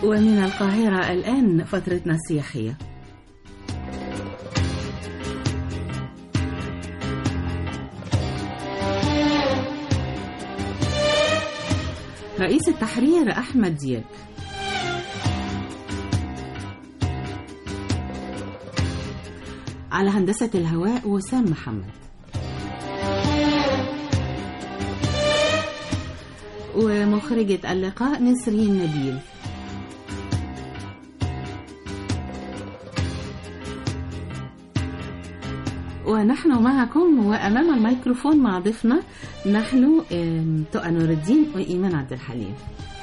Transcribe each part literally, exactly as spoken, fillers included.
ومن القاهرة الآن فترتنا السياحية. رئيس التحرير أحمد دياب. على هندسة الهواء وسام محمد. ومخرجة اللقاء نسرين نبيل. ونحن معكم وأمام الميكروفون مع ضيفنا نحن تقى نور الدين وإيمان عبد الحليم.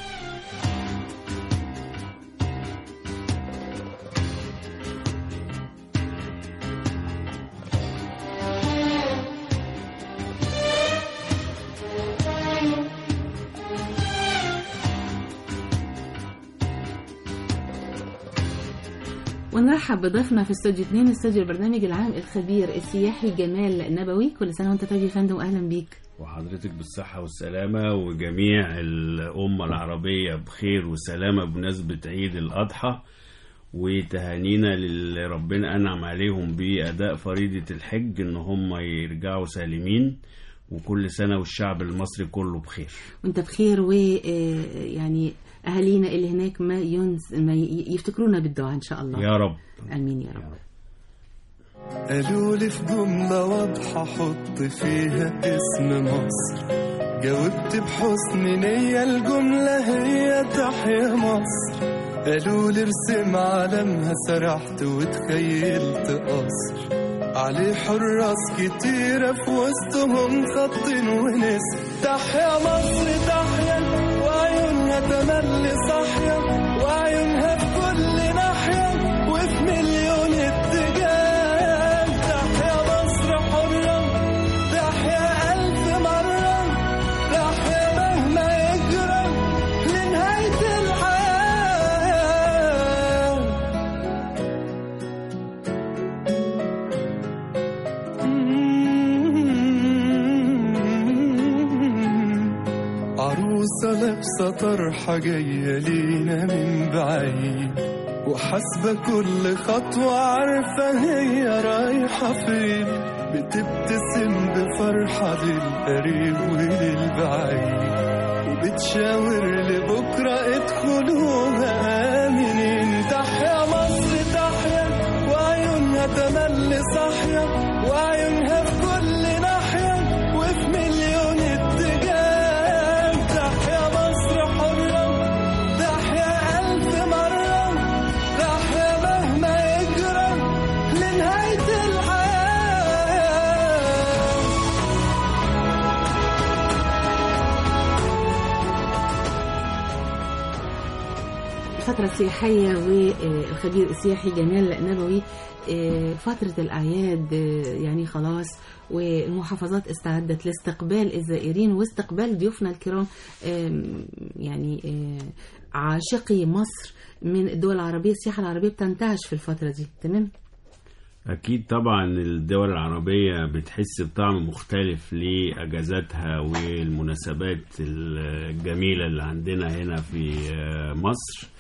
ونرحب بضيفنا في استوديو اثنين، استوديو البرنامج العام، الخبير السياحي جمال نبوي. كل سنة وانت طيب يا فندم، واهلا بيك. وحضرتك بالصحة والسلامة، وجميع الأمة العربية بخير وسلامة بمناسبة عيد الأضحى، وتهانينا اللي ربنا أنعم عليهم بأداء فريضة الحج إن هم يرجعوا سالمين، وكل سنة والشعب المصري كله بخير. وانت بخير، ويعني أهالينا اللي هناك ما ينز ما يفتكرونا بالدعاء إن شاء الله يا رب. آمين يا رب. قالوا لي في جملة واضحة حط فيها اسم مصر، جاوبت بحسن نية الجملة هي تحيا مصر. قالوا لي ارسم علمها، سرحت وتخيلت قصر عليه حراس كتيرة في وسطهم خط ونسر. تحيا مصر تحيا، وعيونها تملي صاحية، وعيونها في كل ناحية وفي مليون اتجاه. تحيا مصر حرة، تحيا ألف مرة، تحيا مهما يجرى لنهاية الحياة. عروسة لابسة طرحة جاية لينا من بعيد، وحاسبة كل خطوة عارفة هي رايحة فين. بتبتسم بفرحة للقريب وللبعيد، وبتشاور لبكرة ادخلوها آمنين. تحيا مصر تحيا، وعيونها تملي صاحية، وعيونها في كل ناحية وفي مليون اتجاه. الفترة السياحية والخبير السياحي جمال نبوي. فترة الأعياد يعني خلاص، والمحافظات استعدت لاستقبال الزائرين واستقبال ضيوفنا الكرام، يعني عاشقي مصر من الدول العربية. السياحة العربية بتنتعش في الفترة دي، تمام؟ أكيد طبعا الدول العربية بتحس بطعم مختلف لأجازاتها والمناسبات الجميلة اللي عندنا هنا في مصر.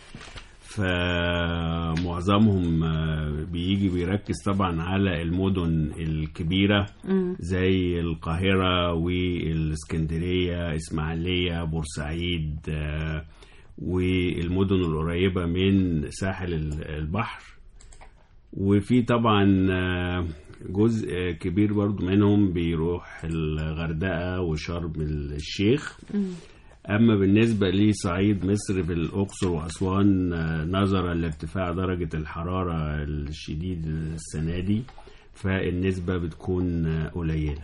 فمعظمهم بيجي بيركز طبعا على المدن الكبيرة زي القاهرة والاسكندرية، إسماعيلية، بورسعيد، والمدن القريبة من ساحل البحر. وفي طبعا جزء كبير برضو منهم بيروح الغردقة وشرم الشيخ. أما بالنسبة لصعيد مصر في الأقصر وأسوان، نظرا لارتفاع درجة الحرارة الشديد السنة دي، فالنسبة بتكون قليلة.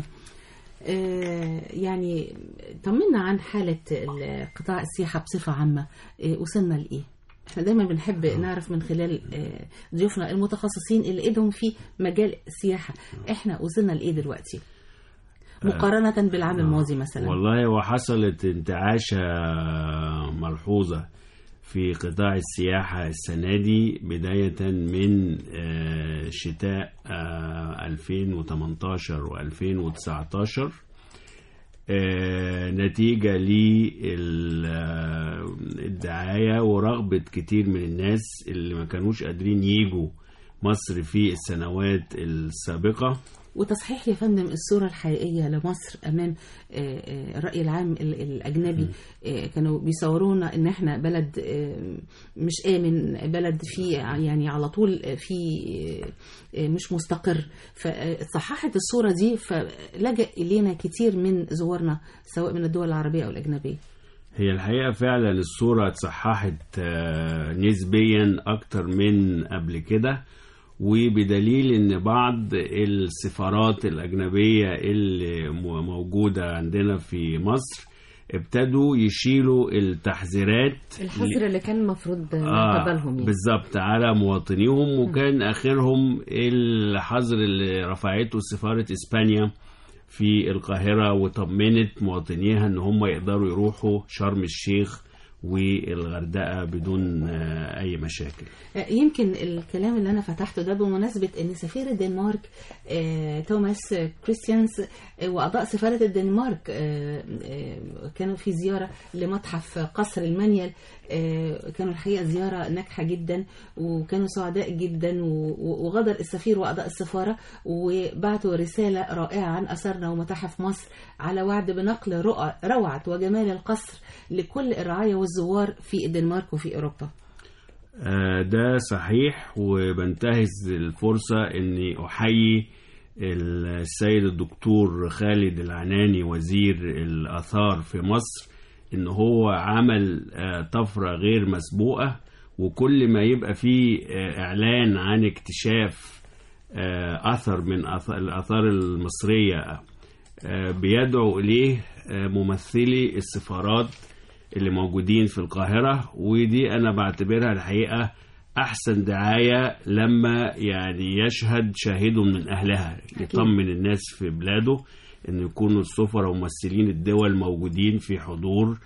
يعني طمنا عن حالة قطاع السياحة بصفة عامة، وصلنا لإيه؟ احنا دايما بنحب نعرف من خلال ضيوفنا المتخصصين اللي ايدهم في مجال السياحة، احنا وصلنا لإيه دلوقتي مقارنة بالعام الماضي مثلا؟ والله وحصلت انتعاشة ملحوظة في قطاع السياحة السنة دي، بداية من شتاء ألفين وثمانية عشر وألفين وتسعة عشر، نتيجة الدعاية ورغبة كتير من الناس اللي ما كانوش قادرين ييجوا مصر في السنوات السابقة. وتصحيح يا فندم الصورة الحقيقية لمصر أمام الرأي العام الأجنبي. كانوا بيصورونا إن إحنا بلد مش آمن، بلد فيه يعني على طول في مش مستقر، فصححت الصورة دي فلجأ إلينا كتير من زوارنا سواء من الدول العربية أو الأجنبية. هي الحقيقة فعلا الصورة اتصححت نسبيا أكتر من قبل كده، وبدليل ان بعض السفارات الأجنبية اللي موجودة عندنا في مصر ابتدوا يشيلوا التحذيرات الحظر اللي كان المفروض نقبلهم آه بالظبط على مواطنيهم. وكان آخرهم الحظر اللي رفعته سفارة إسبانيا في القاهرة وطمنت مواطنيها ان هم يقدروا يروحوا شرم الشيخ والغردقة بدون أي مشاكل. يمكن الكلام اللي أنا فتحته ده بمناسبة أن سفير الدنمارك توماس كريستيانس وأعضاء سفارة الدنمارك كانوا في زيارة لمتحف قصر المانيال. كانوا الحقيقة زيارة ناجحة جدا وكانوا سعداء جدا، وغادر السفير وأعضاء السفارة وبعتوا رسالة رائعة عن أثرنا ومتاحف مصر على وعد بنقل روعة وجمال القصر لكل الرعاية والزوار في الدنمارك وفي أوروبا. ده صحيح، وبنتهز الفرصة أني أحيي السيد الدكتور خالد العناني وزير الآثار في مصر إن هو عمل طفرة غير مسبوقة، وكل ما يبقى فيه إعلان عن اكتشاف أثر من الآثار المصرية بيدعو إليه ممثلي السفارات اللي موجودين في القاهرة. ودي أنا بعتبرها الحقيقة أحسن دعاية لما يعني يشهد شاهد من أهلها، يطمن الناس في بلاده أن يكونوا السفراء وممثلين الدول موجودين في حضور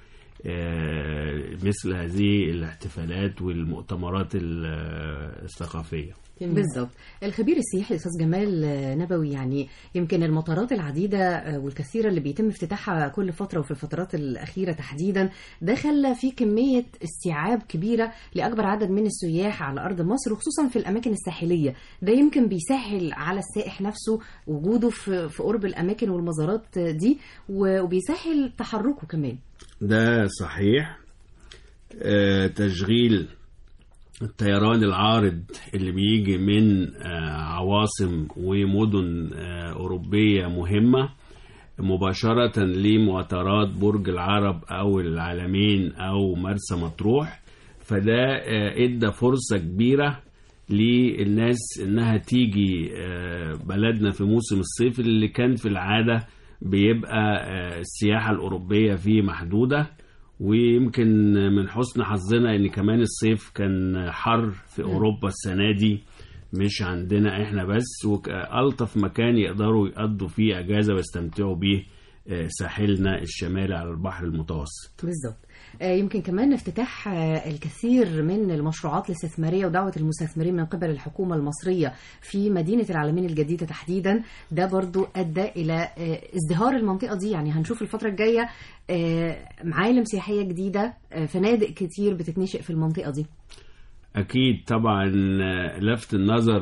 مثل هذه الاحتفالات والمؤتمرات الثقافية. بالضبط. الخبير السياحي الأستاذ جمال نبوي، يعني يمكن المطارات العديدة والكثيرة اللي بيتم افتتاحها كل فترة وفي الفترات الأخيرة تحديدا ده خلى في كمية استيعاب كبيرة لأكبر عدد من السياح على أرض مصر، وخصوصا في الأماكن الساحلية. ده يمكن بيسهل على السائح نفسه وجوده في في قرب الأماكن والمزارات دي، وبيسهل تحركه كمان. ده صحيح. آه تشغيل الطيران العارض اللي بيجي من عواصم ومدن أوروبية مهمة مباشرة لمطارات برج العرب أو العلمين أو مرسى مطروح، فده ادى فرصة كبيرة للناس إنها تيجي بلدنا في موسم الصيف اللي كان في العادة بيبقى السياحة الأوروبية فيه محدودة. ويمكن من حسن حظنا ان كمان الصيف كان حر في اوروبا السنة دي مش عندنا احنا بس، والطف مكان يقدروا يقضوا فيه اجازة ويستمتعوا بيه ساحلنا الشمالي على البحر المتوسط. بالظبط. يمكن كمان افتتاح الكثير من المشروعات الاستثمارية ودعوة المستثمرين من قبل الحكومة المصرية في مدينة العلمين الجديدة تحديدا، ده برضو أدى إلى ازدهار المنطقة دي. يعني هنشوف الفترة الجاية معالم سياحية جديدة، فنادق كتير بتتنشئ في المنطقة دي. أكيد طبعا لفت النظر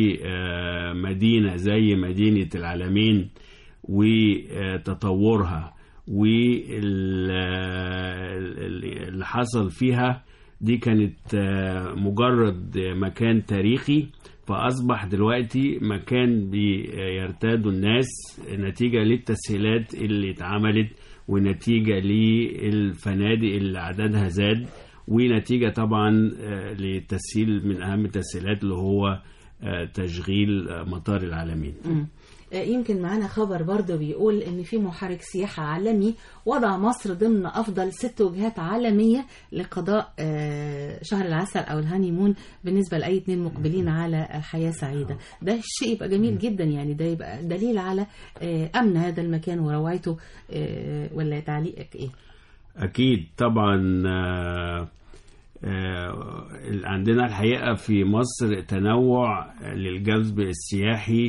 لمدينة زي مدينة العلمين وتطورها واللي حصل فيها دي كانت مجرد مكان تاريخي، فأصبح دلوقتي مكان بيرتادوا الناس نتيجة للتسهيلات اللي اتعملت ونتيجة للفنادق اللي عددها زاد ونتيجة طبعا للتسهيل من أهم التسهيلات اللي هو تشغيل مطار العلمين. يمكن معنا خبر برضه بيقول ان في محرك سياحة عالمي وضع مصر ضمن افضل ست وجهات عالمية لقضاء شهر العسل او الهانيمون بالنسبة لاي اتنين مقبلين على حياة سعيدة. ده شيء يبقى جميل جدا، يعني ده يبقى دليل على امن هذا المكان وروعته. ولا تعليقك ايه؟ اكيد طبعا. عندنا الحقيقة في مصر تنوع للجذب السياحي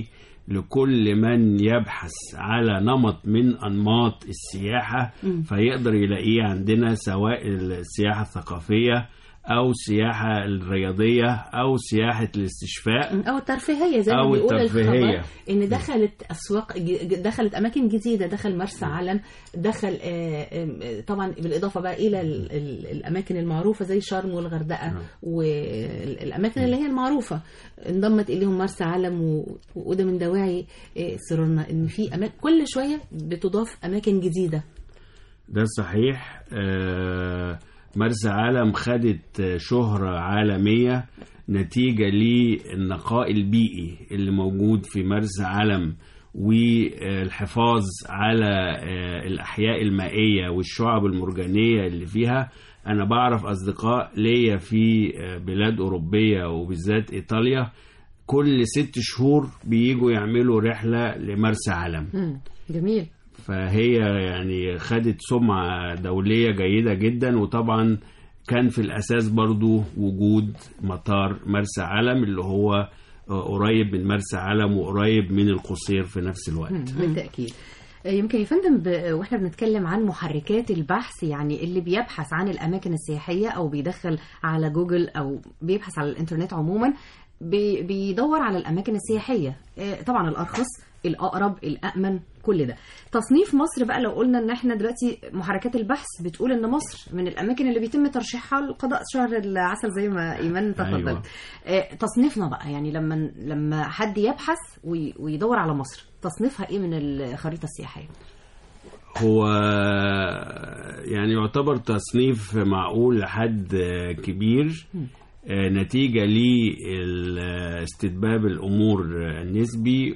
لكل من يبحث على نمط من أنماط السياحة مم. فيقدر يلاقيه عندنا، سواء السياحة الثقافية أو السياحة الرياضية أو سياحة الاستشفاء او الترفيهيه زي ما أو بيقول الترفيهية. الخبر ان دخلت اسواق ج- دخلت اماكن جديده، دخل مرسى علم، دخل آه، آه، طبعا بالاضافه بقى الى ال- ال- الاماكن المعروفه زي شرم والغردقه نعم. والاماكن اللي هي المعروفه انضمت اليهم مرسى علم و- وده من دواعي آه، سرورنا ان في أماكن كل شويه بتضاف اماكن جديده. ده صحيح. آه، مرسى علم خدت شهرة عالمية نتيجة للنقاء البيئي اللي موجود في مرسى علم والحفاظ على الأحياء المائية والشعب المرجانية اللي فيها. أنا بعرف أصدقاء ليا في بلاد أوروبية وبالذات إيطاليا كل ست شهور بييجوا يعملوا رحلة لمرسى علم. مم. جميل. فهي يعني خدت سمعة دولية جيدة جدا. وطبعا كان في الأساس برضو وجود مطار مرسى علم اللي هو قريب من مرسى علم وقريب من القصير في نفس الوقت. مم. بالتأكيد. يمكن يا فندم ب... واحنا بنتكلم عن محركات البحث، يعني اللي بيبحث عن الأماكن السياحية أو بيدخل على جوجل أو بيبحث على الإنترنت عموما بي... بيدور على الأماكن السياحية، طبعا الأرخص الأقرب الأأمن كل ده. تصنيف مصر بقى، لو قلنا ان احنا دلوقتي محركات البحث بتقول ان مصر من الاماكن اللي بيتم ترشيحها لقضاء شهر العسل زي ما ايمان تفضل. أيوة. آه تصنيفنا بقى، يعني لما لما حد يبحث وي ويدور على مصر تصنيفها ايه من الخريطة السياحية؟ هو يعني يعتبر تصنيف معقول لحد كبير نتيجة لاستتباب الأمور النسبي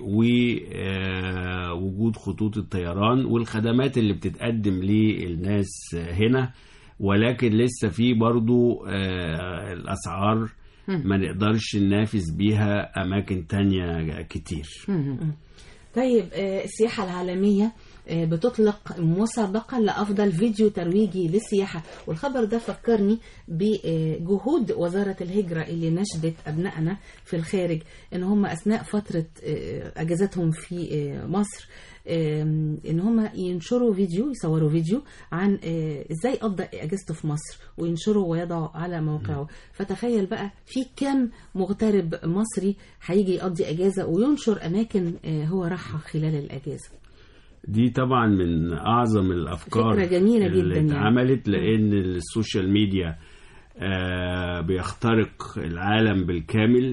ووجود خطوط الطيران والخدمات اللي بتتقدم للناس هنا. ولكن لسه في برضو الأسعار ما نقدرش ننافس بيها أماكن تانية كتير. طيب السياحة العالمية بتطلق مسابقة لأفضل فيديو ترويجي للسياحة، والخبر ده فكرني بجهود وزارة الهجرة اللي نشدت أبنائنا في الخارج إن هم أثناء فترة أجازتهم في مصر إن هم ينشروا فيديو، يصوروا فيديو عن إزاي قضى أجازته في مصر وينشروا ويضعوا على موقعه. فتخيل بقى في كم مغترب مصري هيجي يقضي أجازة وينشر أماكن هو راحها خلال الأجازة. دي طبعا من أعظم الأفكار فكرة جميلة اللي جدا اتعملت يعني. لأن السوشيال ميديا آه بيخترق العالم بالكامل،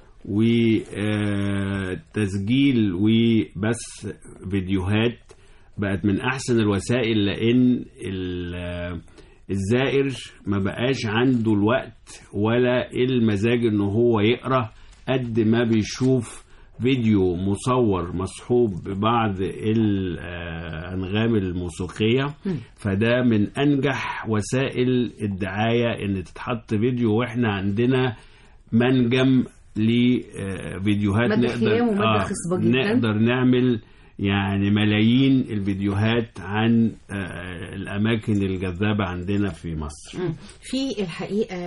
وتسجيل وبث فيديوهات بقت من أحسن الوسائل، لأن الزائر ما بقاش عنده الوقت ولا المزاج إنه هو يقرأ قد ما بيشوف فيديو مصور مصحوب ببعض الأنغام الموسيقية. فده من أنجح وسائل الدعاية إن تتحط فيديو وإحنا عندنا منجم لفيديوهات نقدر, آه نقدر نعمل يعني ملايين الفيديوهات عن الأماكن الجذابة عندنا في مصر. في الحقيقة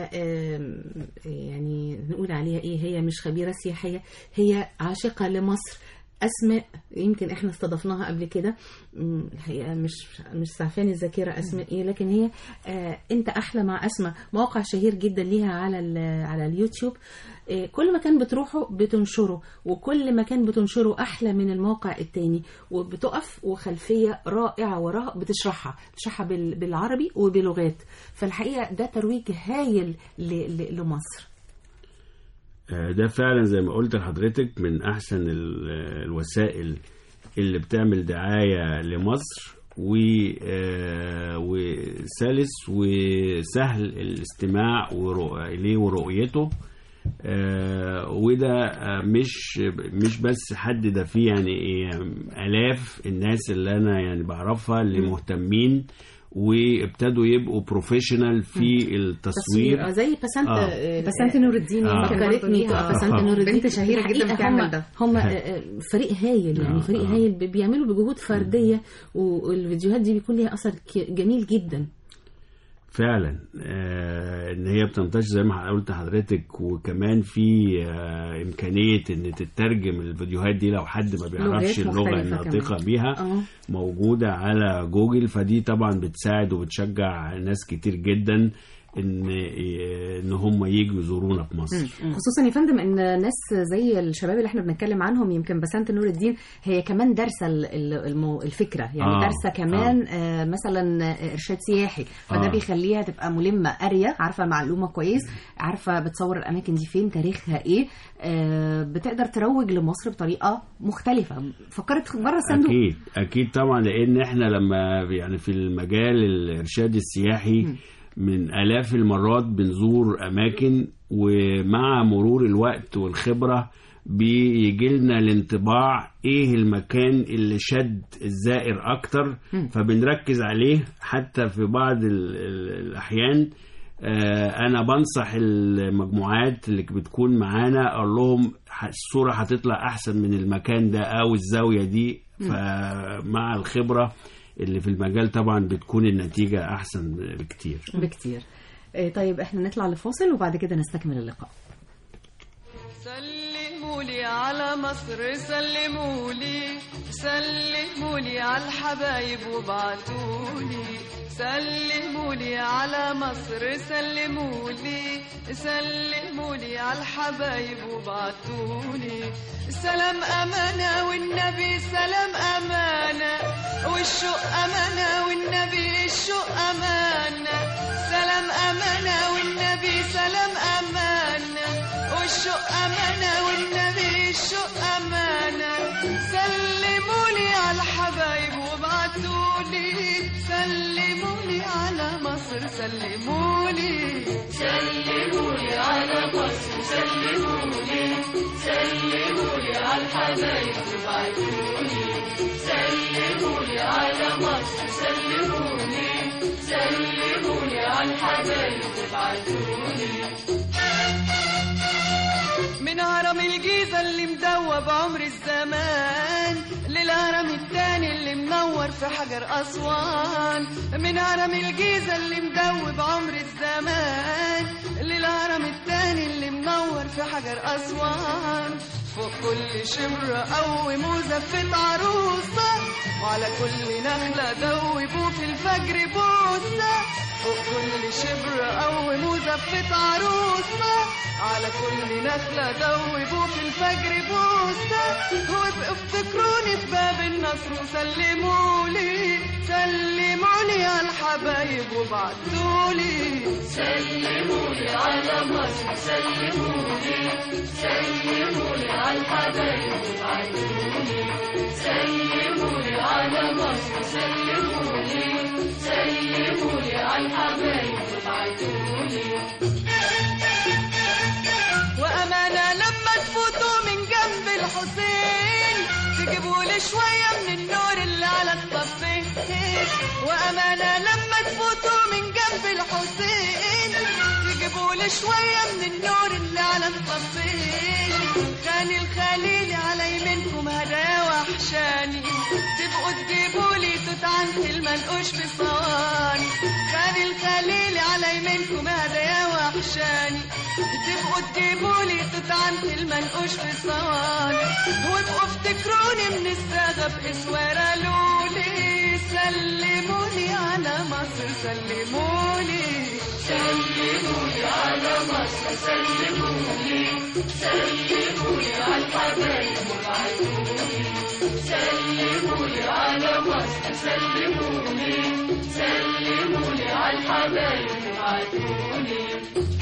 يعني نقول عليها إيه، هي مش خبيرة سياحية، هي عاشقة لمصر. أسماء يمكن إحنا استضفناها قبل كده، الحقيقة مش مش سعفاني الذاكرة أسماء إيه، لكن هي آه أنت أحلى مع أسماء، موقع شهير جدا ليها على على اليوتيوب. آه كل مكان بتروحه بتنشره، وكل مكان بتنشره أحلى من الموقع التاني، وبتقف وخلفية رائعة وراها بتشرحها بتشرحها بالعربي وبلغات. فالحقيقة ده ترويج هايل لمصر. ده فعلا زي ما قلت لحضرتك من أحسن الوسائل اللي بتعمل دعاية لمصر، وسلس وسهل الاستماع إليه ورؤيته. وده مش مش بس حد ده فيه يعني آلاف الناس اللي أنا يعني بعرفها اللي مهتمين وابتدوا يبقوا بروفيشنال في التصوير. زي بسنت آه. بسنت نور الدين فكرتني بسنت نور الدين بنت شهيرة جدا بتعمل ده. هم فريق هايل يعني فريق هايل بيعملوا بجهود فردية، والفيديوهات دي بيكون ليها أثر جميل جدا فعلا. آه ان هي بتنتشر زي ما قلت لحضرتك، وكمان في آه امكانيه ان تترجم الفيديوهات دي لو حد ما بيعرفش اللغه الناطقه بيها أوه. موجوده على جوجل. فدي طبعا بتساعد وبتشجع ناس كتير جدا ان ان هم ييجوا يزورونا في مصر. خصوصا يا فندم ان ناس زي الشباب اللي احنا بنتكلم عنهم، يمكن بسنت نور الدين هي كمان دارسه الفكره، يعني آه دارسه كمان آه. آه مثلا ارشاد سياحي، فده آه. بيخليها تبقى ملمه قاريه، عارفه معلومه كويس، عارفه بتصور الاماكن دي فين، تاريخها ايه، آه بتقدر تروج لمصر بطريقه مختلفه. فكرت بره الصندوق. اكيد اكيد طبعا، لان احنا لما يعني في المجال الارشاد السياحي م. من آلاف المرات بنزور أماكن، ومع مرور الوقت والخبرة بيجي لنا الانطباع إيه المكان اللي شد الزائر أكتر، فبنركز عليه. حتى في بعض الأحيان أنا بنصح المجموعات اللي بتكون معانا أقول لهم الصورة هتطلع أحسن من المكان ده أو الزاوية دي. فمع الخبرة اللي في المجال طبعا بتكون النتيجة أحسن بكتير بكتير. طيب احنا نطلع لفاصل وبعد كده نستكمل اللقاء. سلموا لي على مصر، سلموا لي سلموا لي على الحبايب وابعتوا لي، سلموا لي على مصر، سلموا لي سلموا لي على الحبايب وابعتوا لي. سلام أمانة والنبي سلام أمانة، والشوق أمانة والنبي الشوق أمانة. سلام أمانة والنبي سلام أمانة، والشوق أمانة والنبي الشوق أمانة. سلموا لي على الحبايب وابعتوا لي، سلموا لي على مصر، سلموا لي سلموا لي على مصر، سلموا لي سلموا لي على الحبايب وابعتوا لي، سلموا لي على مصر، سلموا لي سلموا لي على الحبايب وابعتوا لي. من هرم الجيزة اللي مدوب عمر الزمان للهرم التاني اللي منور في حجر أسوان. من هرم الجيزة اللي مدوب عمر الزمان للهرم التاني اللي منور في حجر أسوان. فوق كل شبر قوي مزفت عروسة، وعلى كل نخلة دوبوا في الفجر بوسة. فوق كل شبر قوي مزفت عروسة، على كل نخلة دوبوا في الفجر بوسة. وابقوا افتكروني في باب النصر وسلموا لي، سلموا لي على الحبايب وابعتوا لي. سلموا لي على مصر، سلموا لي سلموا لي على الحبايب وابعتوا لي، سلموا لي على مصر، سلموا لي سلموا لي على الحبايب وابعتوا لي. وأمانة لما تفوتوا من جنب الحسين تجيبوا لي شوية من النور اللي على الطفين. وأمانة لما تفوتوا من جنب الحسين تجيبوا لي شوية من النور اللي على الطفين. خان الخليل على يمينكم هدايا وحشاني، تبقوا تجيبوا لي توت عنتي المنقوش في صواني. خان الخليل على يمينكم هدايا وحشاني، تبقوا تجيبوا لي توت عنتي المنقوش في صواني. وابقوا افتكروني من الصاغة بإسوارة لولي، سلموا لي على مصر، سلموا لي سلموا لي على مصر، سلموا لي سلموا لي على الحبايب وابعتوا لي، سلموا لي على مصر، سلموا لي سلموا لي على الحبايب وابعتوا لي.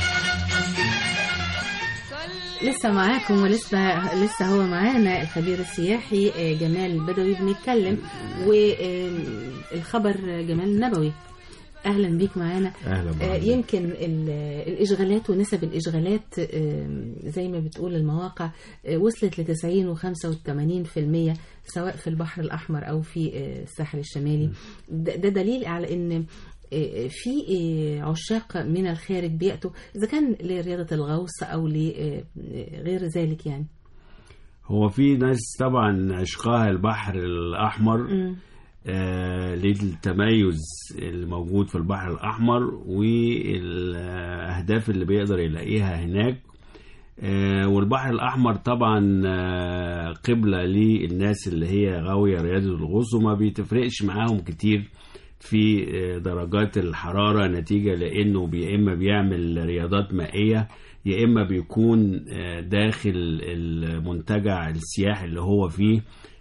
لسه معاكم ولسه لسه هو معانا الخبير السياحي جمال بدوي بنتكلم، والخبر جمال النبوي. اهلا بيك معانا. اهلا. يمكن الاشغالات ونسب الاشغالات زي ما بتقول المواقع وصلت ل تسعين وخمسة وثمانين بالمية سواء في البحر الاحمر او في الساحل الشمالي. ده دليل على ان في عشاق من الخارج بيأتوا إذا كان لرياضة الغوص أو لغير ذلك. يعني هو في ناس طبعا عشقها البحر الأحمر آه للتميز الموجود في البحر الأحمر والأهداف الأهداف اللي بيقدر يلاقيها هناك. والبحر الأحمر طبعا قبلة للناس اللي هي غاوية رياضة الغوص، وما بيتفرقش معاهم كتير في درجات الحرارة، نتيجة لأنه يا إما بيعمل رياضات مائية يا إما بيكون داخل المنتجع السياحي اللي هو فيه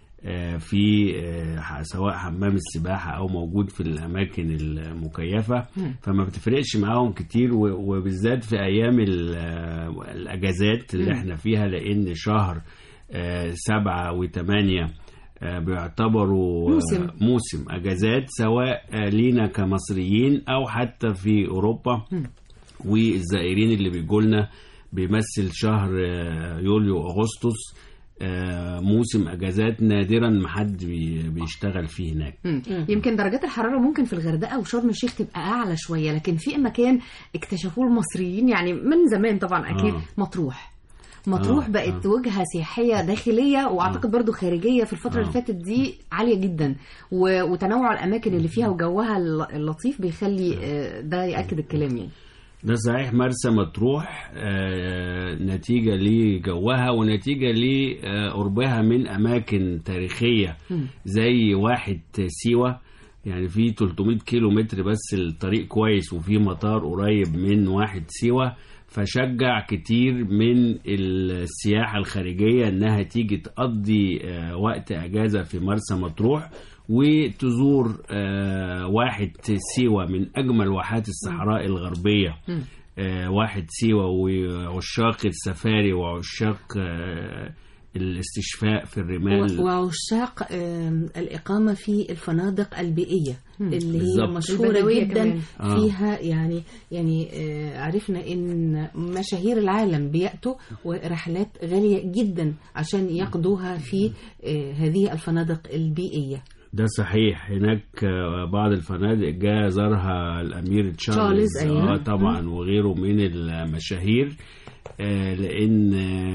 في سواء حمام السباحة أو موجود في الأماكن المكيفة، فما بتفرقش معاهم كتير. وبالذات في أيام الأجازات اللي احنا فيها، لأن شهر سبعة وثمانية بيعتبروا موسم. موسم أجازات سواء لينا كمصريين أو حتى في أوروبا، والزائرين اللي بيجولنا بيمثل شهر يوليو أغسطس موسم اجازات نادرا ما حد بيشتغل فيه هناك. يمكن درجات الحراره ممكن في الغردقه وشرم الشيخ تبقى اعلى شويه، لكن في مكان اكتشفوه المصريين يعني من زمان طبعا اكيد آه. مطروح مطروح آه. بقت آه. وجهه سياحيه داخليه واعتقد آه. برضو خارجيه في الفتره آه. اللي فاتت دي عاليه جدا، وتنوع الاماكن اللي فيها وجوها اللطيف بيخلي ده ياكد الكلام يعني. ده صحيح. مرسى مطروح آه نتيجة لجوها ونتيجة لقربها من أماكن تاريخية زي واحد سيوة، يعني في ثلاثمائة كيلو متر بس الطريق كويس، وفي مطار قريب من واحد سيوة، فشجع كتير من السياحة الخارجية انها تيجي تقضي آه وقت اجازة في مرسى مطروح وتزور آه واحد سيوة من أجمل واحات الصحراء الغربية. آه واحد سيوة وعشاق السفاري وعشاق آه الاستشفاء في الرمال وعشاق آه الإقامة في الفنادق البيئية اللي هي مشهورة جدا آه. فيها يعني يعني آه عرفنا إن مشاهير العالم بيأتوا ورحلات غالية جدا عشان يقضوها في آه هذه الفنادق البيئية. ده صحيح. هناك بعض الفنادق جاء زارها الأمير تشارلز آه طبعا م. وغيره من المشاهير، آه لأن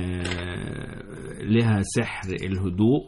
آه لها سحر الهدوء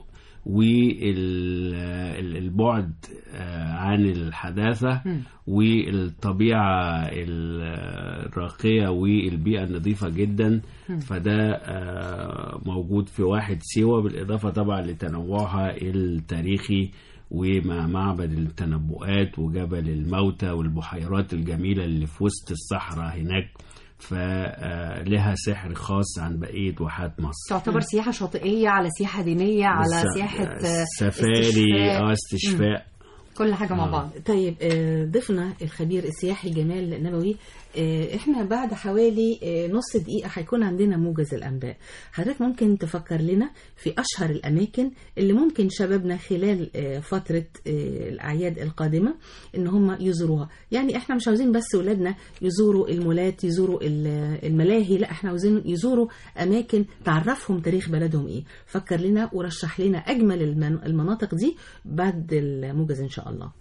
والبعد آه عن الحداثة م. والطبيعة الراقية والبيئة النظيفة جدا م. فده آه موجود في واحد سيوة، بالإضافة طبعا لتنوعها التاريخي ومع معبد التنبؤات وجبل الموتى والبحيرات الجميلة اللي في وسط الصحراء هناك، فلها سحر خاص عن بقية واحات مصر. تعتبر سياحة شاطئية على سياحة دينية على سياحة سفاري اه استشفاء كل حاجة مع بعض. طيب ضيفنا الخبير السياحي جمال نبوي، احنا بعد حوالي نص دقيقة هيكون عندنا موجز الأنباء. حضرتك ممكن تفكر لنا في أشهر الأماكن اللي ممكن شبابنا خلال فترة الأعياد القادمة إن هم يزوروها؟ يعني احنا مش عاوزين بس ولادنا يزوروا المولات يزوروا الملاهي، لا احنا عاوزين يزوروا أماكن تعرفهم تاريخ بلدهم ايه. فكر لنا ورشح لنا أجمل المناطق دي بعد الموجز إن شاء الله.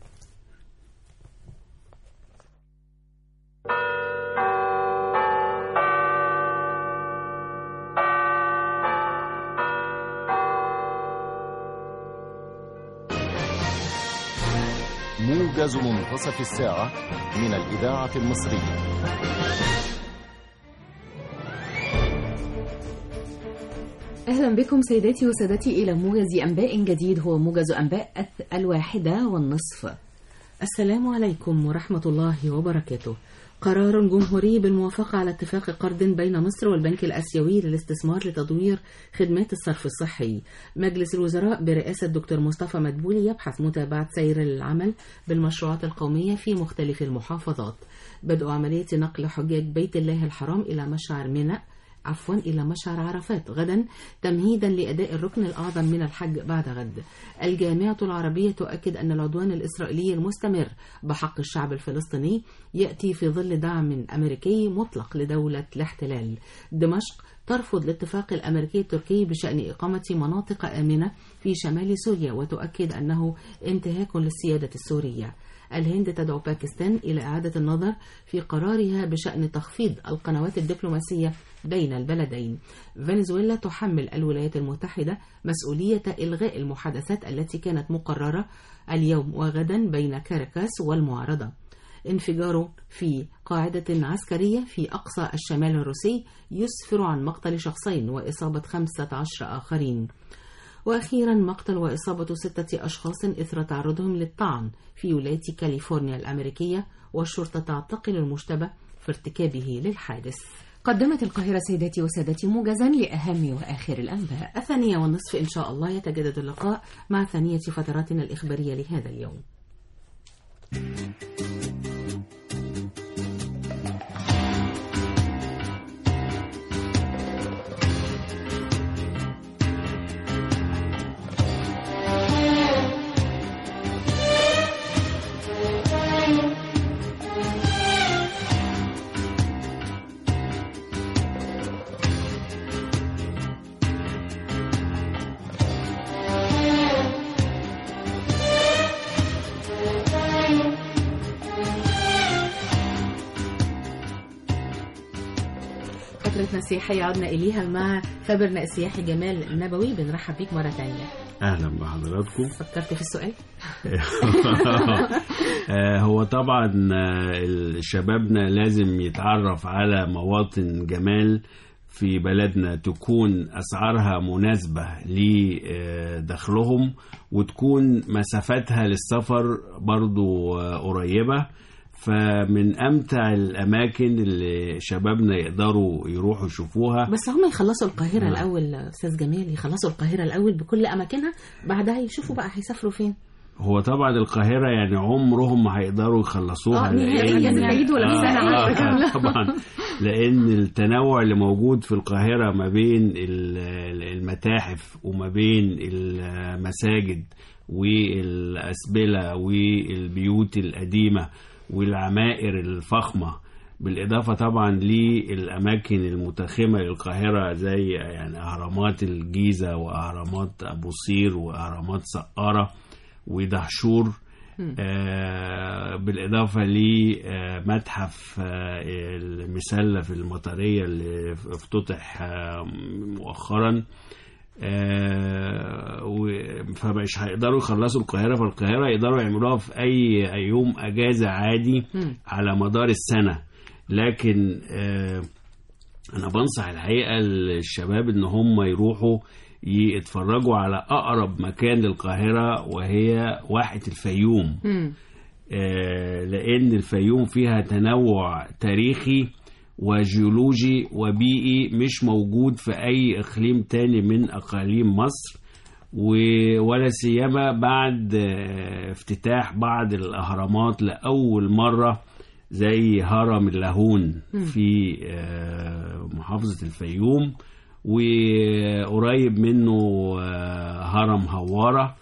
موجز منتصف الساعة من الإذاعة المصرية. أهلا بكم سيداتي وسادتي إلى موجز أنباء جديد، هو موجز أنباء الواحدة والنصف. السلام عليكم ورحمة الله وبركاته. قرار جمهوري بالموافقة على اتفاق قرض بين مصر والبنك الآسيوي للاستثمار لتطوير خدمات الصرف الصحي. مجلس الوزراء برئاسة دكتور مصطفى مدبولي يبحث متابعة سير العمل بالمشروعات القومية في مختلف المحافظات. بدء عملية نقل حجاج بيت الله الحرام إلى مشعر منى عفوا إلى مشعر عرفات غدا تمهيدا لأداء الركن الأعظم من الحج بعد غد. الجامعة العربية تؤكد أن العدوان الإسرائيلي المستمر بحق الشعب الفلسطيني يأتي في ظل دعم أمريكي مطلق لدولة الاحتلال. دمشق ترفض الاتفاق الأمريكي التركي بشأن إقامة مناطق آمنة في شمال سوريا وتؤكد أنه انتهاك للسيادة السورية. الهند تدعو باكستان إلى إعادة النظر في قرارها بشأن تخفيض القنوات الدبلوماسية بين البلدين. فنزويلا تحمل الولايات المتحدة مسؤولية إلغاء المحادثات التي كانت مقررة اليوم وغدا بين كاراكاس والمعارضة. انفجاره في قاعدة عسكرية في أقصى الشمال الروسي يسفر عن مقتل شخصين وإصابة خمسة عشر آخرين. وأخيرا مقتل وإصابة ستة أشخاص إثر تعرضهم للطعن في ولاية كاليفورنيا الأمريكية، والشرطة تعتقل المشتبه في ارتكابه للحادث. قدمت القاهرة سيداتي وسادتي موجزا لأهم وآخر الأنباء. الثانية والنصف إن شاء الله يتجدد اللقاء مع ثانية فتراتنا الإخبارية لهذا اليوم. فترتنا السياحية عدنا إليها مع خبرنا السياحي جمال نبوي. بنرحب بيك مرة تانية. أهلا بحضراتكم. فكرت في السؤال؟ هو طبعا شبابنا لازم يتعرف على مواطن جمال في بلدنا تكون أسعارها مناسبة لدخلهم وتكون مسافتها للسفر برضو قريبة. فمن أمتع الأماكن اللي شبابنا يقدروا يروحوا يشوفوها. بس هم يخلصوا القاهرة آه. الأول أستاذ جمال، يخلصوا القاهرة الأول بكل أماكنها، بعدها يشوفوا بقى هيسافروا فين. هو طبعا القاهرة يعني عمرهم ما هيقدروا يخلصوها. اه لأن بعيد ولا في سنة آه آه طبعا لأن التنوع اللي موجود في القاهرة ما بين المتاحف وما بين المساجد والأسبلة والبيوت القديمة والعمائر الفخمة، بالإضافة طبعا للأماكن المتخمة للقاهرة زي يعني أهرامات الجيزة وأهرامات أبو قير وأهرامات سقارة ودهشور، آه بالإضافة لمتحف آه المسلة في المطرية اللي افتتح آه مؤخرا. آه فمش هيقدروا يخلصوا القاهرة، فالقاهرة يقدروا يعملوها في أي يوم أجازة عادي م. على مدار السنة. لكن آه أنا بنصح الحقيقة الشباب إن هم يروحوا يتفرجوا على أقرب مكان للقاهرة وهي واحة الفيوم. آه لأن الفيوم فيها تنوع تاريخي وجيولوجي وبيئي مش موجود في أي إقليم تاني من أقاليم مصر، ولا سيما بعد افتتاح بعض الأهرامات لأول مرة زي هرم اللاهون في محافظة الفيوم، وقريب منه هرم هوارة،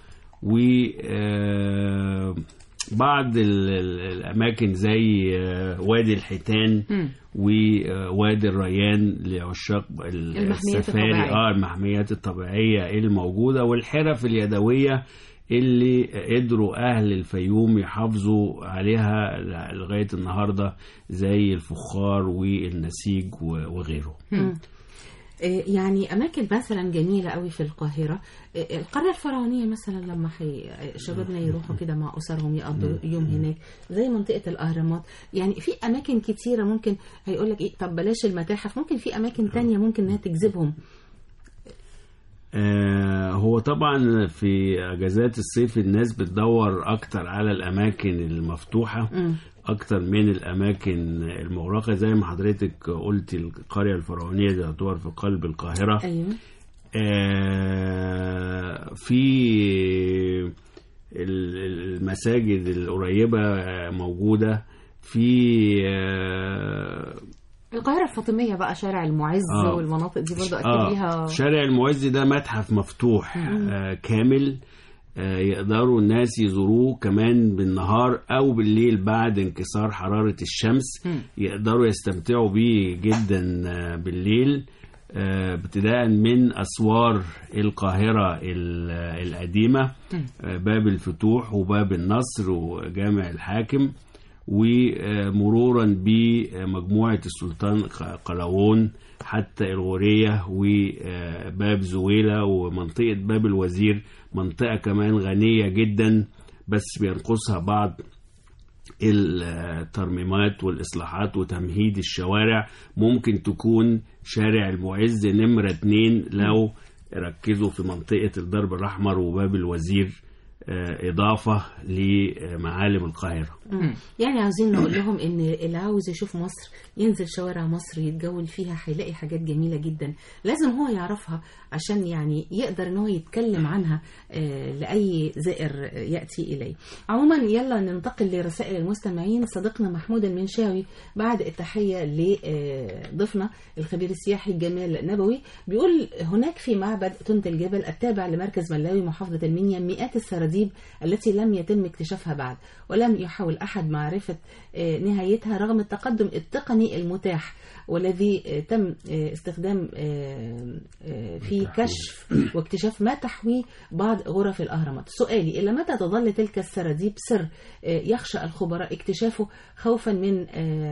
وبعض الأماكن زي وادي الحيتان ووادي الريان لعشاق السفاري، اه المحميات الطبيعية الموجودة، والحرف اليدوية اللي قدروا أهل الفيوم يحافظوا عليها لغاية النهاردة زي الفخار والنسيج وغيره. يعني أماكن مثلا جميلة قوي في القاهرة، القرية الفرعونية مثلا لما حي... شبابنا يروحوا كده مع أسرهم يقضوا يوم هناك، زي منطقة الأهرامات. يعني في أماكن كتيرة ممكن هيقولك إيه، طب بلاش المتاحف، ممكن في أماكن تانية ممكن إنها تجذبهم. آه هو طبعا في أجازات الصيف الناس بتدور أكتر على الأماكن المفتوحة م. أكتر من الأماكن المغلقة. زي ما حضرتك قلت القرية الفرعونية دي تعتبر في قلب القاهرة. أيوة. آه في المساجد القريبة موجودة في آه القاهرة الفاطمية بقى، شارع المعز آه والمناطق دي برضو أكيد آه ليها. شارع المعز ده متحف مفتوح آه كامل، يقدروا الناس يزوروه كمان بالنهار أو بالليل بعد انكسار حرارة الشمس. م. يقدروا يستمتعوا بيه جدا بالليل، ابتداء من أسوار القاهرة القديمة، باب الفتوح وباب النصر وجامع الحاكم، ومرورا بمجموعة السلطان قلاوون حتى الغورية وباب زويلة ومنطقة باب الوزير، منطقة كمان غنية جدا بس بينقصها بعض الترميمات والإصلاحات وتمهيد الشوارع. ممكن تكون شارع المعز نمرة اتنين لو ركزوا في منطقة الدرب الأحمر وباب الوزير إضافة لمعالم القاهرة. يعني عاوزين نقول لهم إن اللي عاوز يشوف مصر ينزل شوارع مصر يتجول فيها هيلاقي حاجات جميلة جدا لازم هو يعرفها عشان يعني يقدر إن هو يتكلم عنها لأي زائر يأتي إليه. عموما يلا ننتقل لرسائل المستمعين. صديقنا محمود المنشاوي بعد التحية لضيفنا الخبير السياحي جمال نبوي بيقول هناك في معبد تونة الجبل التابع لمركز ملاوي محافظة المنيا مئات السراديب التي لم يتم اكتشافها بعد ولم يحاول أحد معرفة نهايتها رغم التقدم التقني المتاح والذي تم استخدام في كشف واكتشاف ما تحويه بعض غرف الأهرامات. سؤالي إلى متى تظل تلك السراديب سر يخشى الخبراء اكتشافه خوفا من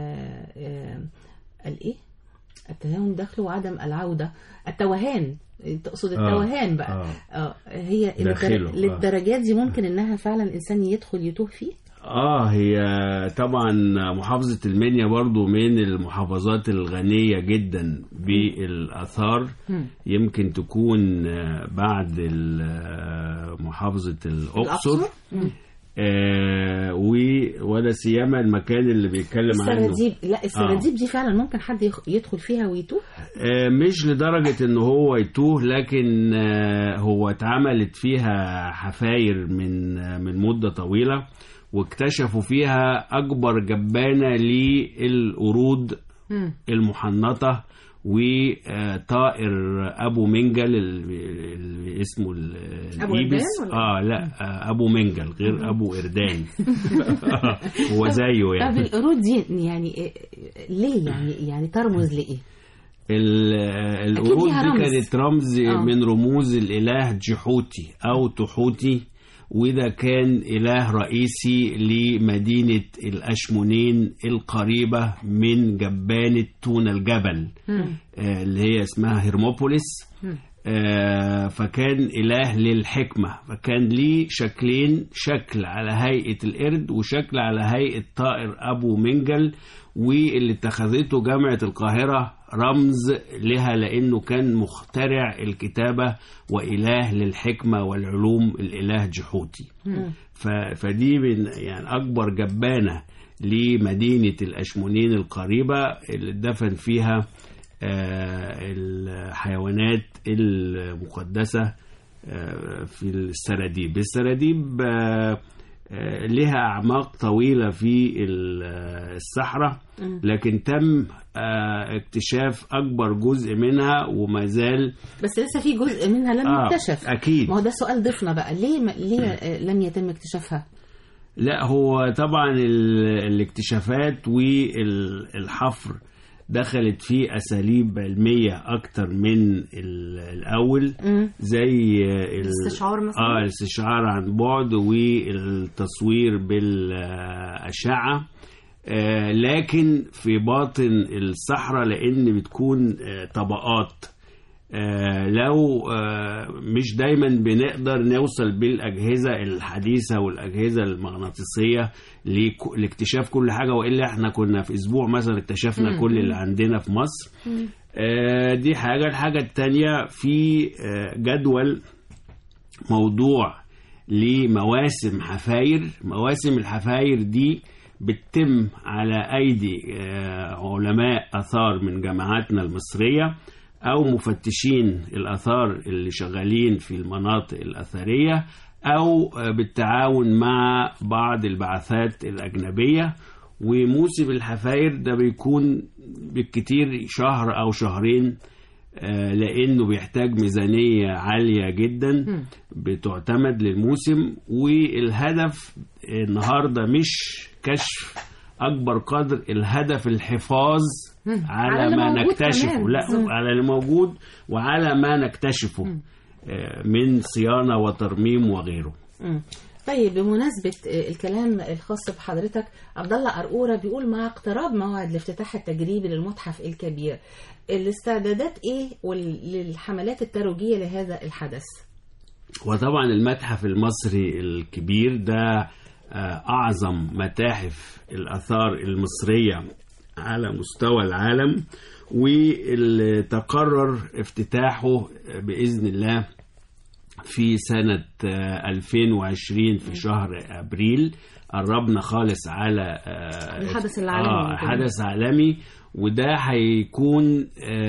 الإيه؟ التهاون داخله وعدم العودة التوهان تقصد التوهان بقى آه. آه. هي للدرجات دي ممكن انها فعلا الانسان يدخل يتوه فيه. اه هي طبعا محافظة المنيا برضو من المحافظات الغنية جدا بالآثار. يمكن تكون بعد محافظة الأقصر آه ولا سيما المكان اللي بيتكلم عنه السراديب. لا السراديب آه. دي فعلا ممكن حد يدخل فيها ويتوه. آه مش لدرجة انه هو يتوه لكن آه هو اتعملت فيها حفاير من آه من مدة طويلة واكتشفوا فيها اكبر جبانة للقرود المحنطة وطائر ابو منجل اللي اسمه الايبس. اه لا ابو منجل غير ابو اردان هو زيه يعني. طب القرود دي يعني ليه يعني يعني ترمز لايه؟ القرود دي كانت رمز آه. من رموز الاله جحوتي او تحوتي وده كان إله رئيسي لمدينة الأشمونين القريبة من جبانة تونة الجبل آه اللي هي اسمها هيرموبوليس. آه فكان إله للحكمة فكان ليه شكلين شكل على هيئة القرد وشكل على هيئة طائر أبو منجل واللي اتخذته جامعة القاهرة رمز لها لأنه كان مخترع الكتابة وإله للحكمة والعلوم الإله جحوتي. فدي من يعني أكبر جبانة لمدينة الأشمونين القريبة اللي دفن فيها الحيوانات المقدسة في السراديب. السراديب لها أعماق طويلة في الصحراء لكن تم اكتشاف أكبر جزء منها وما زال بس لسه في جزء منها لم آه يكتشف. أكيد. ما هو ده سؤال ضيفنا بقى ليه ليه لم يتم اكتشافها؟ لا هو طبعا الاكتشافات والحفر دخلت في أساليب علمية أكتر من الأول زي الاستشعار مثلا آه الاستشعار عن بعد والتصوير بالأشعة آه لكن في باطن الصحراء لأن بتكون آه طبقات آه لو آه مش دايما بنقدر نوصل بالأجهزة الحديثة والأجهزة المغناطيسية لاكتشاف كل حاجة وإلا احنا كنا في أسبوع مثلا اكتشفنا مم. كل اللي عندنا في مصر. آه دي حاجة. الحاجة التانية في آه جدول موضوع لمواسم حفاير. مواسم الحفاير دي بتتم على أيدي آه علماء أثار من جامعاتنا المصرية أو مفتشين الآثار اللي شغالين في المناطق الأثرية أو بالتعاون مع بعض البعثات الأجنبية. وموسم الحفاير ده بيكون بالكتير شهر أو شهرين لأنه بيحتاج ميزانية عالية جدا بتعتمد للموسم. والهدف النهاردة مش كشف أكبر قدر الهدف الحفاظ على, على ما نكتشفه لا م. على اللي موجود وعلى ما نكتشفه م. من صيانة وترميم وغيره. م. طيب بمناسبة الكلام الخاص بحضرتك عبد الله قرقورة بيقول مع اقتراب موعد الافتتاح التجريبي للمتحف الكبير الاستعدادات ايه للحملات الترويجية لهذا الحدث؟ وطبعا المتحف المصري الكبير ده أعظم متاحف الآثار المصرية على مستوى العالم، واللي تقرر افتتاحه بإذن الله في سنة ألفين وعشرين في شهر أبريل. قربنا خالص على الحدث العالمي. آه حدث عالمي، وده هيكون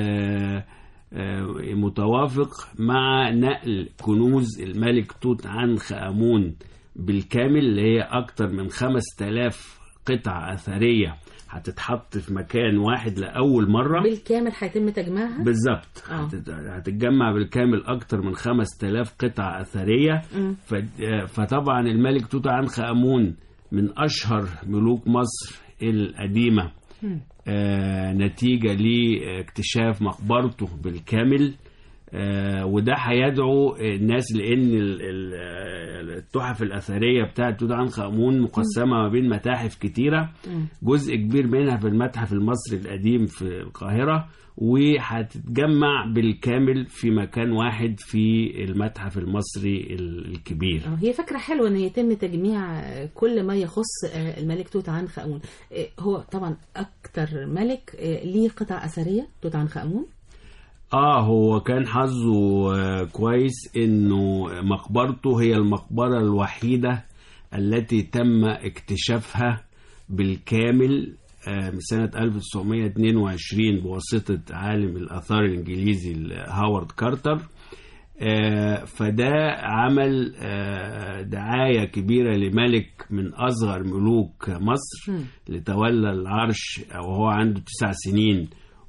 متوافق مع نقل كنوز الملك توت عنخ آمون بالكامل، اللي هي أكتر من خمسة آلاف قطعة أثرية هتتحط في مكان واحد لأول مرة بالكامل. هيتم تجميعها بالظبط. هتتجمع بالكامل أكتر من خمسة آلاف قطعة أثرية. فطبعا الملك توت عنخ آمون من أشهر ملوك مصر القديمة، آه نتيجة لاكتشاف مقبرته بالكامل. آه وده هيدعو الناس، لأن التحف الأثرية بتاعة توت عنخ آمون مقسمة ما بين متاحف كتيرة، جزء كبير منها في المتحف المصري القديم في القاهرة، وهتتجمع بالكامل في مكان واحد في المتحف المصري الكبير. هي فكرة حلوة أن يتم تجميع كل ما يخص الملك توت عنخ آمون. هو طبعا أكتر ملك ليه قطع أثرية توت عنخ آمون. آه هو كان حظه كويس إنه مقبرته هي المقبرة الوحيدة التي تم اكتشافها بالكامل من سنة ألف وتسعمائة واثنين وعشرين بواسطة عالم الآثار الإنجليزي هاورد كارتر. فده عمل دعاية كبيرة لملك من أصغر ملوك مصر اللي تولى العرش وهو عنده تسع سنين،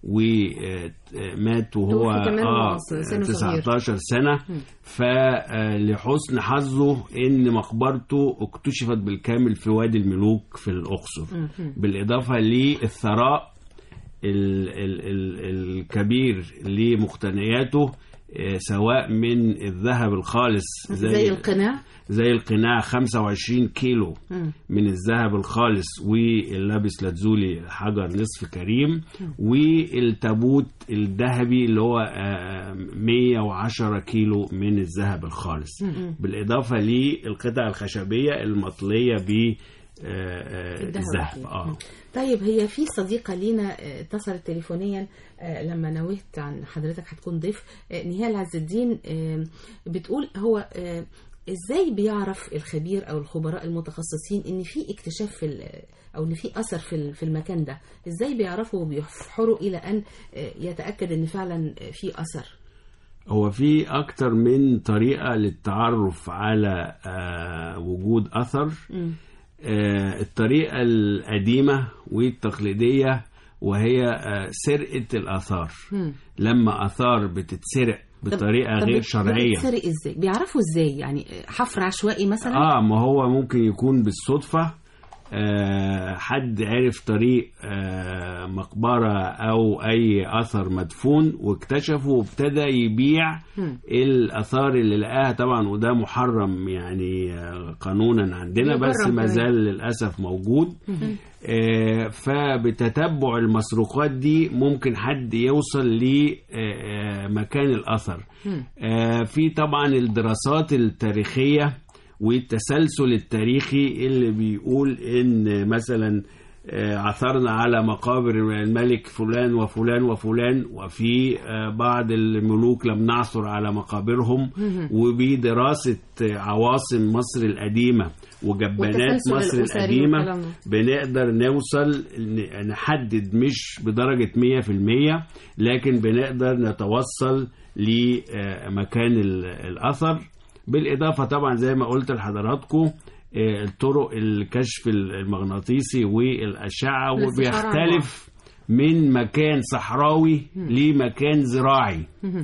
ومات وهو آه تسعة عشر سنة. فلحسن حظه ان مقبرته اكتشفت بالكامل في وادي الملوك في الأقصر، بالإضافة للثراء ال ال ال الكبير لمقتنياته، سواء من الذهب الخالص زي, زي القناع زي القناع خمسة وعشرين كيلو م. من الذهب الخالص، واللابس لاتزولي حجر نصف كريم، والتابوت الذهبي اللي هو مئة وعشرة كيلو من الذهب الخالص، م. بالإضافة للقطع الخشبية المطلية ب الذهب. آه. طيب هي في صديقة لينا اتصلت تليفونيا لما نوهت عن حضرتك هتكون ضيف، نهال عز الدين، بتقول هو ازاي بيعرف الخبير او الخبراء المتخصصين ان في اكتشاف في او ان في اثر في في المكان ده؟ ازاي بيعرفوا وبيحفروا الى ان يتاكد ان فعلا في اثر؟ هو في اكتر من طريقه للتعرف على وجود اثر. م. الطريقه القديمه والتقليديه وهي سرقه الاثار. م. لما اثار بتتسرق بطريقه طب غير شرعيه، بتتسرق ازاي؟ بيعرفوا ازاي؟ يعني حفر عشوائي مثلا؟ اه ما هو ممكن يكون بالصدفه، آه حد عرف طريق آه مقبره او اي اثر مدفون واكتشفه وابتدى يبيع م. الاثار اللي لقاها، طبعا وده محرم يعني آه قانونا عندنا، بس ما زال للاسف موجود. آه فبتتبع المسروقات دي ممكن حد يوصل لمكان الاثر. آه في طبعا الدراسات التاريخيه والتسلسل التاريخي اللي بيقول ان مثلا عثرنا على مقابر الملك فلان وفلان وفلان، وفي بعض الملوك لم نعثر على مقابرهم. وبدراسة عواصم مصر القديمة وجبانات مصر القديمة بنقدر نوصل نحدد، مش بدرجة مية في المية، لكن بنقدر نتوصل لمكان الأثر. بالإضافة طبعا زي ما قلت لحضراتكم الطرق الكشف المغناطيسي والأشعة، وبيختلف من مكان صحراوي لمكان زراعي.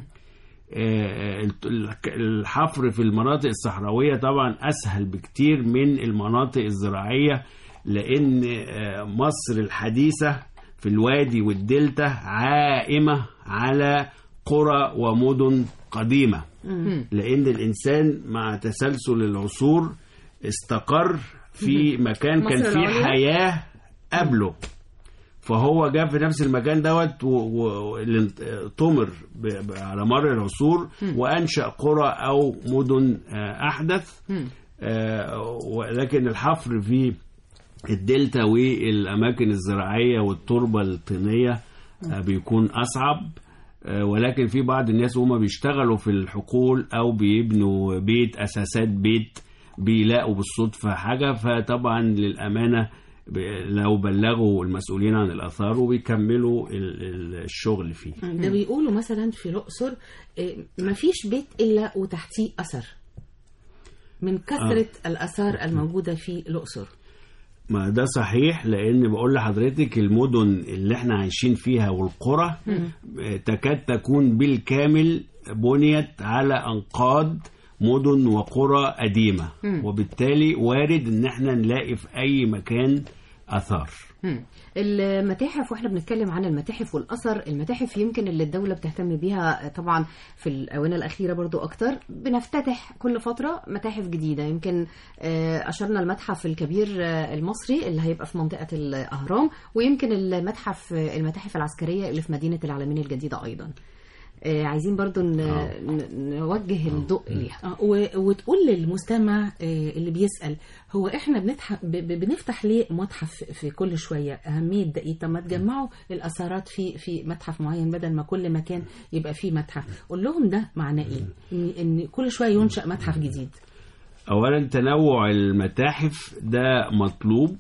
الحفر في المناطق الصحراوية طبعا أسهل بكتير من المناطق الزراعية، لأن مصر الحديثة في الوادي والدلتا عائمة على قرى ومدن قديمة، لأن الإنسان مع تسلسل العصور استقر في مكان كان فيه حياة قبله، فهو جاء في نفس المكان دوت وطمر على مر العصور وأنشأ قرى أو مدن أحدث. ولكن الحفر في الدلتا والأماكن الزراعية والتربة الطينية بيكون أصعب. ولكن في بعض الناس هم بيشتغلوا في الحقول أو بيبنوا بيت، أساسات بيت، بيلاقوا بالصدفة حاجة، فطبعا للأمانة لو بلغوا المسؤولين عن الآثار وبيكملوا الشغل فيه. ده بيقولوا مثلا في الأقصر مفيش بيت إلا وتحتيه أثر من كثرة آه. الآثار الموجودة في الأقصر. ما ده صحيح، لأن بقول لحضرتك المدن اللي احنا عايشين فيها والقرى تكاد تكون بالكامل بنيت على أنقاض مدن وقرى قديمة، وبالتالي وارد ان احنا نلاقي في اي مكان اثار. المتاحف، واحنا بنتكلم عن المتاحف والاثر، المتاحف يمكن اللي الدولة بتهتم بيها طبعا في الاونه الاخيرة برضو اكتر، بنفتتح كل فترة متاحف جديدة. يمكن اشرنا المتحف الكبير المصري اللي هيبقى في منطقة الاهرام، ويمكن المتحف المتاحف العسكرية اللي في مدينة العلمين الجديدة ايضا. عايزين برضو نوجه الضوء ليها وتقول للمستمع اللي بيسأل هو احنا بنفتح ليه متحف في كل شوية؟ أهمية ده ايه؟ طب ما تجمعوا الأثارات في في متحف معين بدل ما كل مكان يبقى فيه متحف. قول لهم ده معناه ايه ان, إن كل شوية ينشأ متحف جديد. أولا تنوع المتاحف ده مطلوب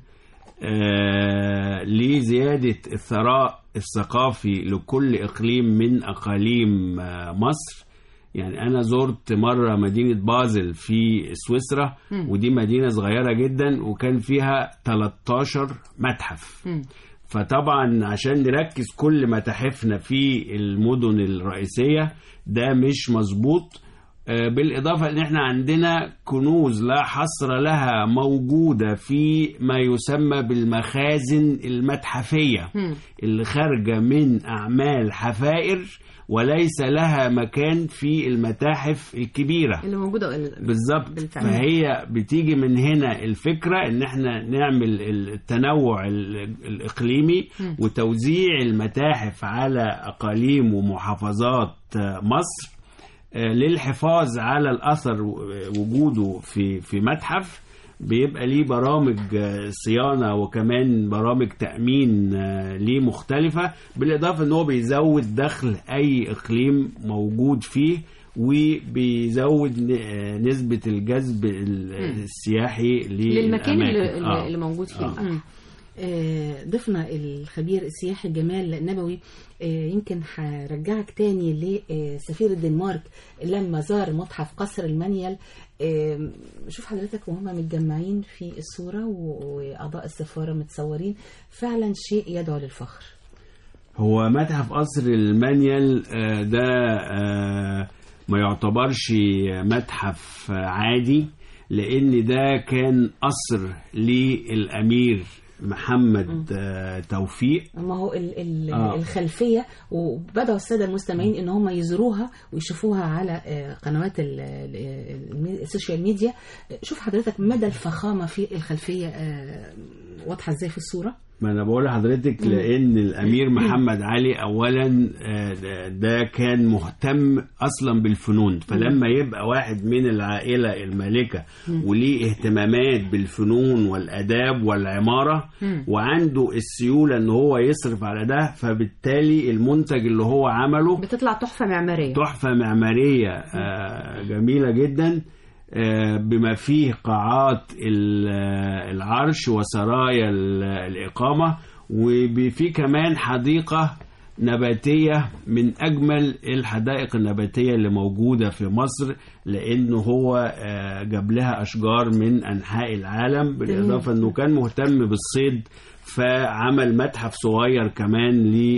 آه لزيادة الثراء الثقافي لكل إقليم من أقاليم آه مصر. يعني أنا زرت مرة مدينة بازل في سويسرا، م. ودي مدينة صغيرة جدا وكان فيها ثلاثة عشر متحف. م. فطبعا عشان نركز كل متاحفنا في المدن الرئيسية ده مش مظبوط. بالإضافة أن احنا عندنا كنوز لا حصر لها موجودة في ما يسمى بالمخازن المتحفية اللي خارجة من أعمال حفائر وليس لها مكان في المتاحف الكبيرة اللي موجودة بالضبط. فهي بتيجي من هنا الفكرة ان احنا نعمل التنوع الإقليمي وتوزيع المتاحف على أقاليم ومحافظات مصر للحفاظ على الأثر وجوده في في متحف. بيبقى ليه برامج صيانة وكمان برامج تأمين ليه مختلفة، بالإضافة أنه بيزود دخل أي إقليم موجود فيه وبيزود نسبة الجذب السياحي للمكان اللي, آه. اللي موجود فيه. آه. ضفنا الخبير السياحي جمال نبوي. يمكن هرجعك تاني لسفير الدنمارك لما زار متحف قصر المانيال. شوف حضرتك وهم متجمعين في الصورة وأعضاء السفارة متصورين، فعلا شيء يدعو للفخر. هو متحف قصر المانيال ده ما يعتبرش متحف عادي، لأن ده كان قصر للأمير محمد توفيق. ما هو ال ال آه. الخلفية، وبدأوا السادة المستمعين ان هم يزوروها ويشوفوها على قنوات السوشيال ميديا. شوف حضرتك مدى الفخامة في الخلفية واضحة ازاي في الصورة. ما انا بقول لحضرتك لان الامير محمد علي اولا ده كان مهتم اصلا بالفنون، فلما يبقى واحد من العائله المالكه وليه اهتمامات بالفنون والاداب والعماره وعنده السيوله ان هو يصرف على ده، فبالتالي المنتج اللي هو عمله بتطلع تحفه معماريه تحفه معماريه جميله جدا، بما فيه قاعات العرش وسرايا الإقامة، وفيه كمان حديقة نباتية من أجمل الحدائق النباتية اللي موجودة في مصر، لأنه هو جاب لها أشجار من أنحاء العالم، بالإضافة أنه كان مهتم بالصيد فعمل متحف صغير كمان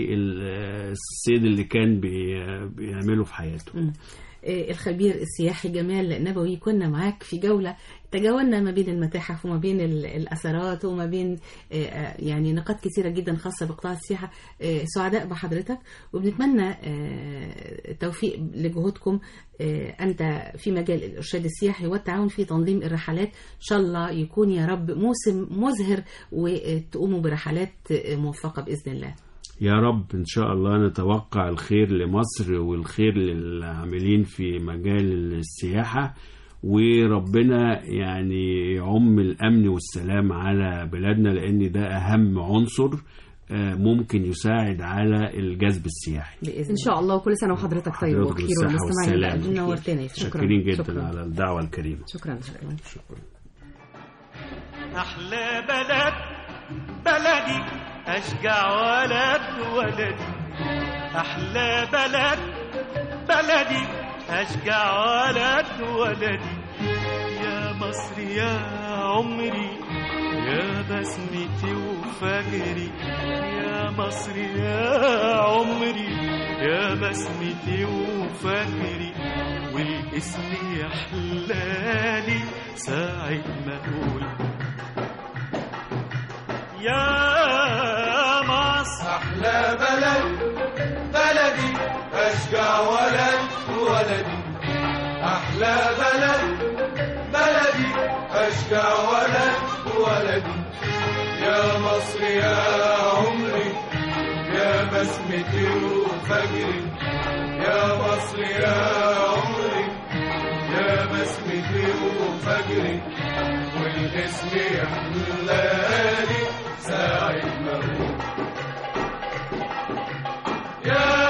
للصيد اللي كان بيعمله في حياته. الخبير السياحي جمال نبوي، كنا معاك في جولة تجاولنا ما بين المتاحف وما بين الأثارات وما بين يعني نقاط كثيرة جدا خاصة بقطاع السياحة. سعداء بحضرتك وبنتمنى التوفيق لجهودكم أنت في مجال الإرشاد السياحي والتعاون في تنظيم الرحلات. إن شاء الله يكون يا رب موسم مزهر وتقوموا برحلات موفقة بإذن الله. يا رب إن شاء الله. نتوقع الخير لمصر والخير للعاملين في مجال السياحة، وربنا يعني يعم الأمن والسلام على بلادنا، لأن ده أهم عنصر ممكن يساعد على الجذب السياحي بإذن إن شاء الله. وكل سنة وحضرتك طيب وبخير والمستمعين نورتنا. شكرين جدا شكرا. على الدعوة الكريمة. شكرا شكرا, شكرا. أحلى بلد بلدي أشجع ولد ولدي، أحلى بلد بلدي أشجع ولد ولدي، يا مصر يا عمري يا بسمتي وفجري، يا مصر يا عمري يا بسمتي وفجري، والاسم يحلالي ساعة ما أقول يا مصر. أحلى بلد بلدي أشجع ولد ولدي، أحلى بلد بلدي أشجع ولد ولدي، يا مصر يا عمري يا بسمتي وفجري، يا مصر يا عمري يا بسمتي وفجري، والاسم يحلالي ساعة ما أقول يا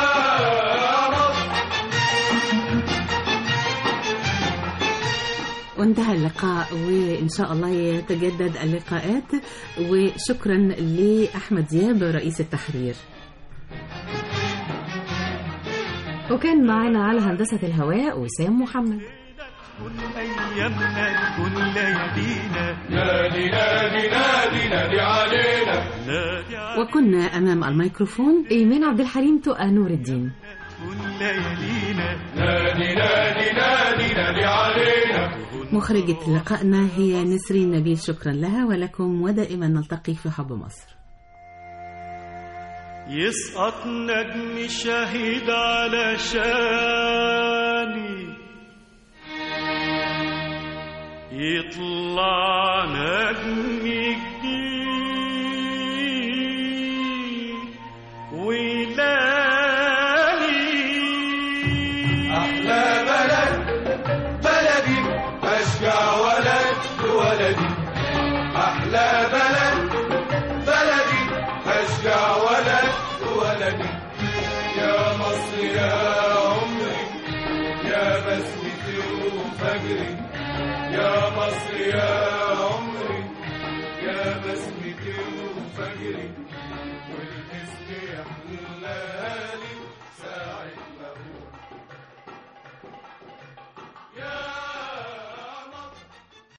وانتهى اللقاء، وإن شاء الله يتجدد اللقاءات. وشكرا لأحمد دياب رئيس التحرير. وكان معنا على هندسة الهواء وسام محمد. كن أيامنا كن ليالينا، نادي نادي نادي نادي علينا، نادي علينا. وكنا أمام الميكروفون إيمان عبد الحليم تقى نور الدين. كن ليالينا، نادي نادي نادي نادي علينا. مخرجة لقائنا هي نسرين نبيل، شكرا لها ولكم، ودائما نلتقي في حب مصر. يسقط نجم شهيد على شاني، يطلع نجم جديد ويلالي. أحلى بلد بلدي أشجع ولد ولدي، أحلى بلد بلدي أشجع ولد ولدي، يا مصر يا عمري يا بسمتي وفجري، يا مصر يا عمري يا بسمتي وفجري.